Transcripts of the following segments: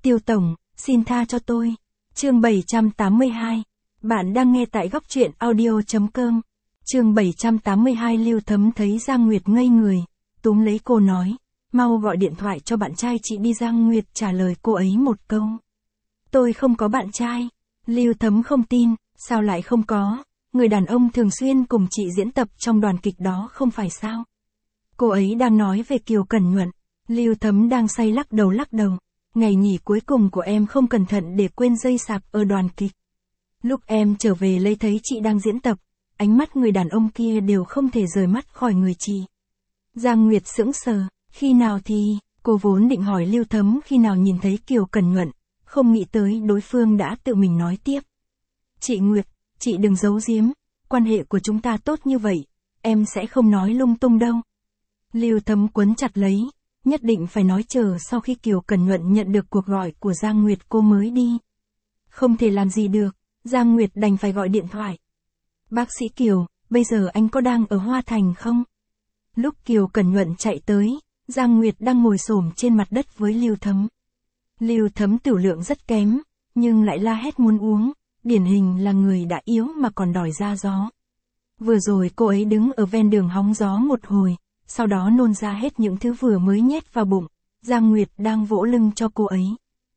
Tiêu Tổng, xin tha cho tôi. Chương 782. Bạn đang nghe tại góc truyện audio.com. Chương 782. Lưu Thấm thấy Giang Nguyệt ngây người, túm lấy cô nói, mau gọi điện thoại cho bạn trai chị đi. Giang Nguyệt trả lời cô ấy một câu. Tôi không có bạn trai. Lưu Thấm không tin, sao lại không có, người đàn ông thường xuyên cùng chị diễn tập trong đoàn kịch đó không phải sao? Cô ấy đang nói về Kiều Cẩn Nhuận. Lưu Thấm đang say lắc đầu. Ngày nghỉ cuối cùng của em không cẩn thận để quên dây sạc ở đoàn kịch. Lúc em trở về lấy thấy chị đang diễn tập, ánh mắt người đàn ông kia đều không thể rời mắt khỏi người chị. Giang Nguyệt sững sờ, khi nào thì, cô vốn định hỏi Lưu Thấm khi nào nhìn thấy Kiều Cẩn Nhuận, không nghĩ tới đối phương đã tự mình nói tiếp. Chị Nguyệt, chị đừng giấu giếm, quan hệ của chúng ta tốt như vậy, em sẽ không nói lung tung đâu. Lưu Thấm quấn chặt lấy, nhất định phải nói chờ sau khi Kiều Cẩn Nhuận nhận được cuộc gọi của Giang Nguyệt cô mới đi. Không thể làm gì được, Giang Nguyệt đành phải gọi điện thoại. Bác sĩ Kiều, bây giờ anh có đang ở Hoa Thành không? Lúc Kiều Cẩn Nhuận chạy tới, Giang Nguyệt đang ngồi xổm trên mặt đất với Lưu Thấm. Lưu Thấm tửu lượng rất kém, nhưng lại la hét muốn uống, điển hình là người đã yếu mà còn đòi ra gió. Vừa rồi cô ấy đứng ở ven đường hóng gió một hồi, sau đó nôn ra hết những thứ vừa mới nhét vào bụng. Giang Nguyệt đang vỗ lưng cho cô ấy.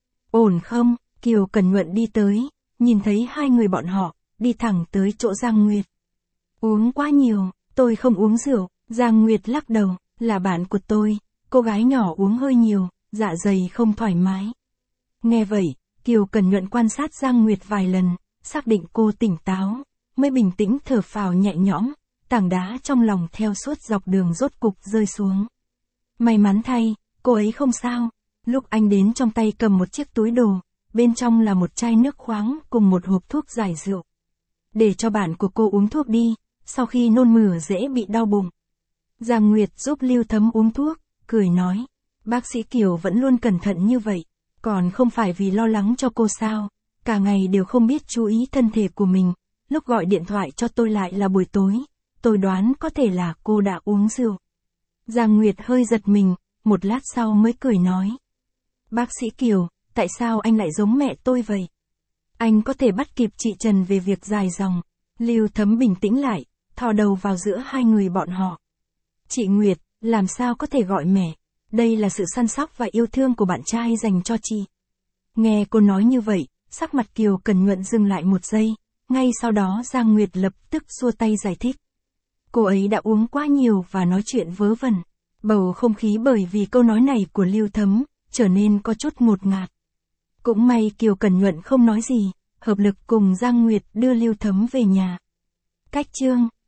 Ổn không? Kiều Cẩn Nhuận đi tới, nhìn thấy hai người bọn họ, đi thẳng tới chỗ Giang Nguyệt. Uống quá nhiều, tôi không uống rượu. Giang Nguyệt lắc đầu, là bạn của tôi, cô gái nhỏ uống hơi nhiều, dạ dày không thoải mái. Nghe vậy, Kiều Cẩn Nhuận quan sát Giang Nguyệt vài lần, xác định cô tỉnh táo, mới bình tĩnh thở phào nhẹ nhõm, tảng đá trong lòng theo suốt dọc đường rốt cục rơi xuống. May mắn thay, cô ấy không sao. Lúc anh đến trong tay cầm một chiếc túi đồ, bên trong là một chai nước khoáng cùng một hộp thuốc giải rượu. Để cho bạn của cô uống thuốc đi, sau khi nôn mửa dễ bị đau bụng. Giang Nguyệt giúp Lưu Thấm uống thuốc, cười nói, bác sĩ Kiều vẫn luôn cẩn thận như vậy, còn không phải vì lo lắng cho cô sao, cả ngày đều không biết chú ý thân thể của mình, lúc gọi điện thoại cho tôi lại là buổi tối, tôi đoán có thể là cô đã uống rượu. Giang Nguyệt hơi giật mình, một lát sau mới cười nói, bác sĩ Kiều, tại sao anh lại giống mẹ tôi vậy? Anh có thể bắt kịp chị Trần về việc dài dòng. Lưu Thấm bình tĩnh lại, thò đầu vào giữa hai người bọn họ. Chị Nguyệt, làm sao có thể gọi mẹ? Đây là sự săn sóc và yêu thương của bạn trai dành cho chị. Nghe cô nói như vậy, sắc mặt Kiều Cẩn Nhuận dừng lại một giây, ngay sau đó Giang Nguyệt lập tức xua tay giải thích. Cô ấy đã uống quá nhiều và nói chuyện vớ vẩn. Bầu không khí bởi vì câu nói này của Lưu Thấm, trở nên có chút ngột ngạt. Cũng may Kiều Cẩn Nhuận không nói gì, hợp lực cùng Giang Nguyệt đưa Lưu Thấm về nhà. Cách chương